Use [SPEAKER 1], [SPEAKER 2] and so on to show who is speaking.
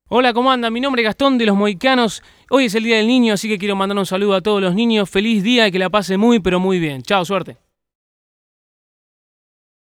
[SPEAKER 1] Hola, ¿cómo andan? Mi nombre es Gastón de Los Mohicanos. Hoy es el Día del Niño, así que quiero mandar un saludo a todos los niños. Feliz día y que la pase muy, pero muy bien. Chao, suerte.